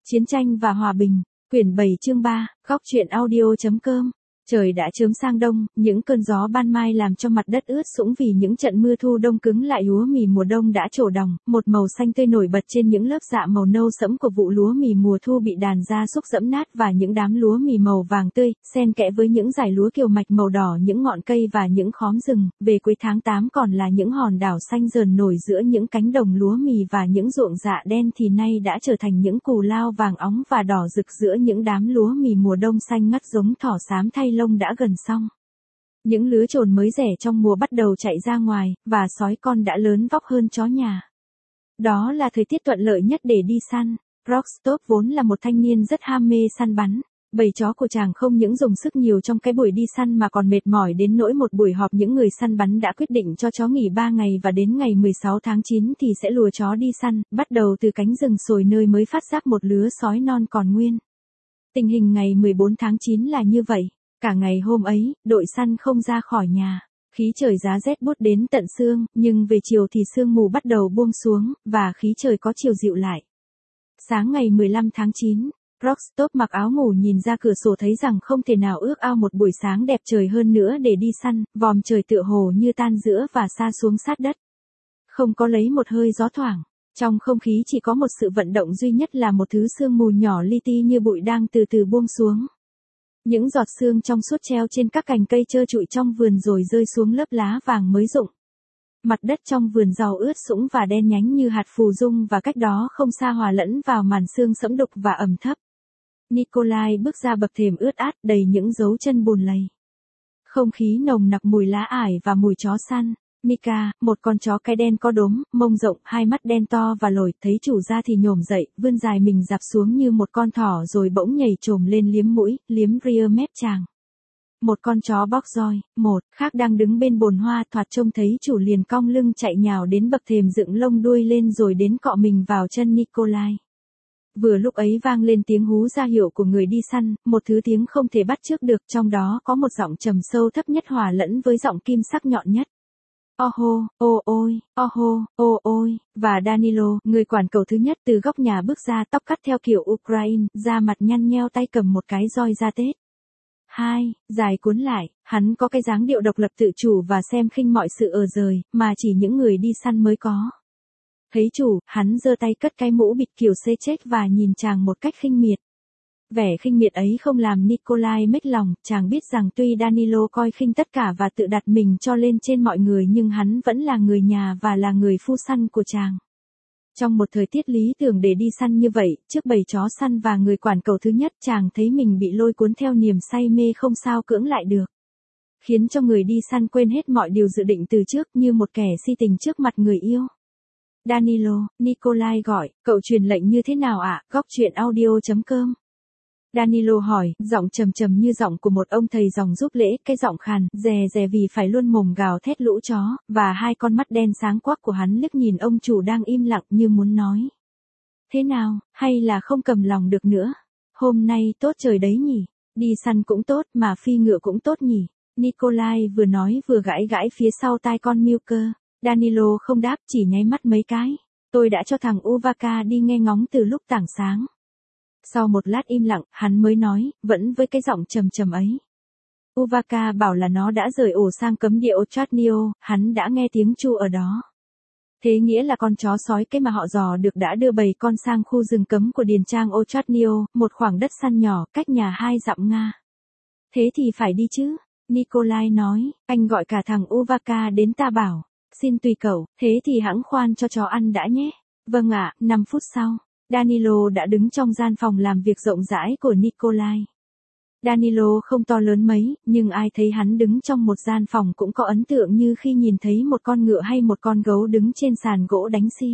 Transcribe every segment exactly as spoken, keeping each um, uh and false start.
Chiến tranh và hòa bình, quyển bảy chương ba, góc truyện audio.com. Trời đã chớm sang đông, những cơn gió ban mai làm cho mặt đất ướt sũng vì những trận mưa thu đông cứng lại lúa mì mùa đông đã trổ đồng, một màu xanh tươi nổi bật trên những lớp dạ màu nâu sẫm của vụ lúa mì mùa thu bị đàn gia súc dẫm nát và những đám lúa mì màu vàng tươi, xen kẽ với những dải lúa kiều mạch màu đỏ những ngọn cây và những khóm rừng, về cuối tháng tám còn là những hòn đảo xanh dờn nổi giữa những cánh đồng lúa mì và những ruộng dạ đen thì nay đã trở thành những cù lao vàng óng và đỏ rực giữa những đám lúa mì mùa đông xanh ngắt giống thỏ xám thay lông đã gần xong. Những lứa chồn mới rẻ trong mùa bắt đầu chạy ra ngoài, và sói con đã lớn vóc hơn chó nhà. Đó là thời tiết thuận lợi nhất để đi săn. Rostov vốn là một thanh niên rất ham mê săn bắn. Bầy chó của chàng không những dùng sức nhiều trong cái buổi đi săn mà còn mệt mỏi đến nỗi một buổi họp những người săn bắn đã quyết định cho chó nghỉ ba ngày và đến ngày mười sáu tháng chín thì sẽ lùa chó đi săn, bắt đầu từ cánh rừng sồi nơi mới phát giác một lứa sói non còn nguyên. Tình hình ngày mười bốn tháng chín là như vậy. Cả ngày hôm ấy, đội săn không ra khỏi nhà. Khí trời giá rét buốt đến tận xương, nhưng về chiều thì sương mù bắt đầu buông xuống, và khí trời có chiều dịu lại. Sáng ngày mười lăm tháng chín, Rostov mặc áo ngủ nhìn ra cửa sổ thấy rằng không thể nào ước ao một buổi sáng đẹp trời hơn nữa để đi săn, vòm trời tựa hồ như tan giữa và sa xuống sát đất. Không có lấy một hơi gió thoảng. Trong không khí chỉ có một sự vận động duy nhất là một thứ sương mù nhỏ li ti như bụi đang từ từ buông xuống. Những giọt sương trong suốt treo trên các cành cây trơ trụi trong vườn rồi rơi xuống lớp lá vàng mới rụng. Mặt đất trong vườn rau ướt sũng và đen nhánh như hạt phù dung và cách đó không xa hòa lẫn vào màn sương sẫm đục và ẩm thấp. Nikolai bước ra bậc thềm ướt át đầy những dấu chân bùn lầy. Không khí nồng nặc mùi lá ải và mùi chó săn. Mika, một con chó cái đen có đốm, mông rộng, hai mắt đen to và lồi, thấy chủ ra thì nhổm dậy, vươn dài mình dạp xuống như một con thỏ rồi bỗng nhảy chồm lên liếm mũi, liếm ria mép chàng. Một con chó bóc roi, một khác đang đứng bên bồn hoa thoạt trông thấy chủ liền cong lưng chạy nhào đến bậc thềm dựng lông đuôi lên rồi đến cọ mình vào chân Nikolai. Vừa lúc ấy vang lên tiếng hú ra hiệu của người đi săn, một thứ tiếng không thể bắt chước được, trong đó có một giọng trầm sâu thấp nhất hòa lẫn với giọng kim sắc nhọn nhất. Oho, ô ôi, oho, ô ôi, và Danilo, người quản cầu thứ nhất từ góc nhà bước ra, tóc cắt theo kiểu Ukraine, da mặt nhăn nheo, tay cầm một cái roi ra tết. Hai, dài cuốn lại, hắn có cái dáng điệu độc lập tự chủ và xem khinh mọi sự ở rời, mà chỉ những người đi săn mới có. Thấy chủ, hắn giơ tay cất cái mũ bịt kiểu xê chết và nhìn chàng một cách khinh miệt. Vẻ khinh miệt ấy không làm Nikolai mếch lòng, chàng biết rằng tuy Danilo coi khinh tất cả và tự đặt mình cho lên trên mọi người nhưng hắn vẫn là người nhà và là người phu săn của chàng. Trong một thời tiết lý tưởng để đi săn như vậy, trước bầy chó săn và người quản cầu thứ nhất, chàng thấy mình bị lôi cuốn theo niềm say mê không sao cưỡng lại được. Khiến cho người đi săn quên hết mọi điều dự định từ trước như một kẻ si tình trước mặt người yêu. Danilo, Nikolai gọi, cậu truyền lệnh như thế nào ạ? Góc truyện audio.com. Danilo hỏi, giọng trầm trầm như giọng của một ông thầy dòng giúp lễ, cái giọng khàn, dè dè vì phải luôn mồm gào thét lũ chó, và hai con mắt đen sáng quắc của hắn liếc nhìn ông chủ đang im lặng như muốn nói. Thế nào, hay là không cầm lòng được nữa? Hôm nay tốt trời đấy nhỉ? Đi săn cũng tốt mà phi ngựa cũng tốt nhỉ? Nikolai vừa nói vừa gãi gãi phía sau tai con Milker. Danilo không đáp, chỉ nháy mắt mấy cái. Tôi đã cho thằng Uvaka đi nghe ngóng từ lúc tảng sáng. Sau một lát im lặng, hắn mới nói, vẫn với cái giọng trầm trầm ấy. Uvaka bảo là nó đã rời ổ sang cấm địa Ochatnio, hắn đã nghe tiếng chu ở đó. Thế nghĩa là con chó sói cái mà họ dò được đã đưa bầy con sang khu rừng cấm của điền trang Ochatnio, một khoảng đất săn nhỏ, cách nhà hai dặm Nga. Thế thì phải đi chứ, Nikolai nói, anh gọi cả thằng Uvaka đến ta bảo, xin tùy cậu, thế thì hãng khoan cho chó ăn đã nhé. Vâng ạ, năm phút sau. Danilo đã đứng trong gian phòng làm việc rộng rãi của Nikolai. Danilo không to lớn mấy, nhưng ai thấy hắn đứng trong một gian phòng cũng có ấn tượng như khi nhìn thấy một con ngựa hay một con gấu đứng trên sàn gỗ đánh xi.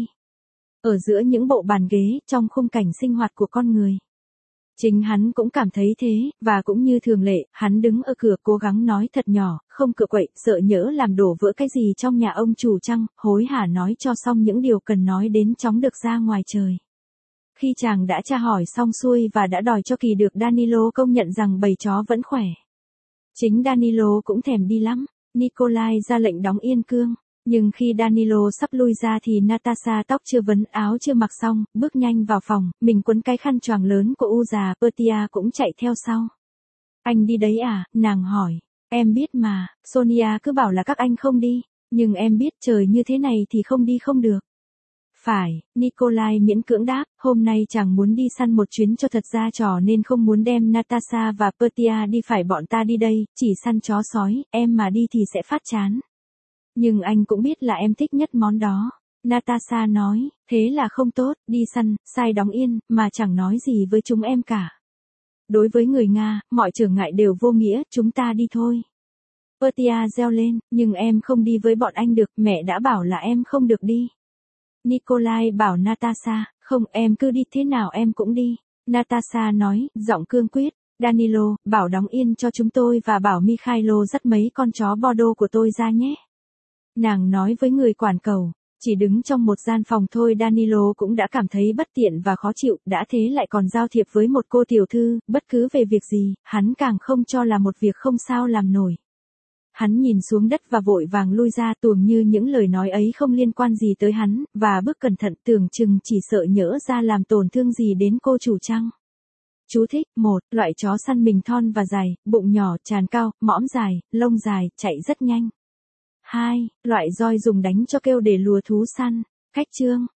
Ở giữa những bộ bàn ghế, trong khung cảnh sinh hoạt của con người. Chính hắn cũng cảm thấy thế, và cũng như thường lệ, hắn đứng ở cửa cố gắng nói thật nhỏ, không cựa quậy, sợ nhỡ làm đổ vỡ cái gì trong nhà ông chủ chăng, hối hả nói cho xong những điều cần nói đến chóng được ra ngoài trời. Khi chàng đã tra hỏi xong xuôi và đã đòi cho kỳ được Danilo công nhận rằng bầy chó vẫn khỏe. Chính Danilo cũng thèm đi lắm. Nikolai ra lệnh đóng yên cương. Nhưng khi Danilo sắp lui ra thì Natasha tóc chưa vấn áo chưa mặc xong, bước nhanh vào phòng, mình quấn cái khăn choàng lớn của u già, Petia cũng chạy theo sau. Anh đi đấy à, nàng hỏi. Em biết mà, Sonia cứ bảo là các anh không đi, nhưng em biết trời như thế này thì không đi không được. Phải, Nikolai miễn cưỡng đáp, hôm nay chàng muốn đi săn một chuyến cho thật ra trò nên không muốn đem Natasha và Petia đi, phải bọn ta đi đây, chỉ săn chó sói, em mà đi thì sẽ phát chán. Nhưng anh cũng biết là em thích nhất món đó. Natasha nói, thế là không tốt, đi săn, sai đóng yên, mà chẳng nói gì với chúng em cả. Đối với người Nga, mọi trở ngại đều vô nghĩa, chúng ta đi thôi. Petia reo lên, nhưng em không đi với bọn anh được, mẹ đã bảo là em không được đi. Nikolai bảo Natasha, không, em cứ đi, thế nào em cũng đi. Natasha nói, giọng cương quyết, Danilo, bảo đóng yên cho chúng tôi và bảo Mikhailo dắt mấy con chó Bordeaux của tôi ra nhé. Nàng nói với người quản cầu, chỉ đứng trong một gian phòng thôi Danilo cũng đã cảm thấy bất tiện và khó chịu, đã thế lại còn giao thiệp với một cô tiểu thư, bất cứ về việc gì, hắn càng không cho là một việc không sao làm nổi. Hắn nhìn xuống đất và vội vàng lui ra, tuồng như những lời nói ấy không liên quan gì tới hắn, và bước cẩn thận, tưởng chừng chỉ sợ nhỡ ra làm tổn thương gì đến cô chủ chăng. Chú thích, một, loại chó săn mình thon và dài, bụng nhỏ, trán cao, mõm dài, lông dài, chạy rất nhanh. hai, loại roi dùng đánh cho kêu để lùa thú săn. Khách chương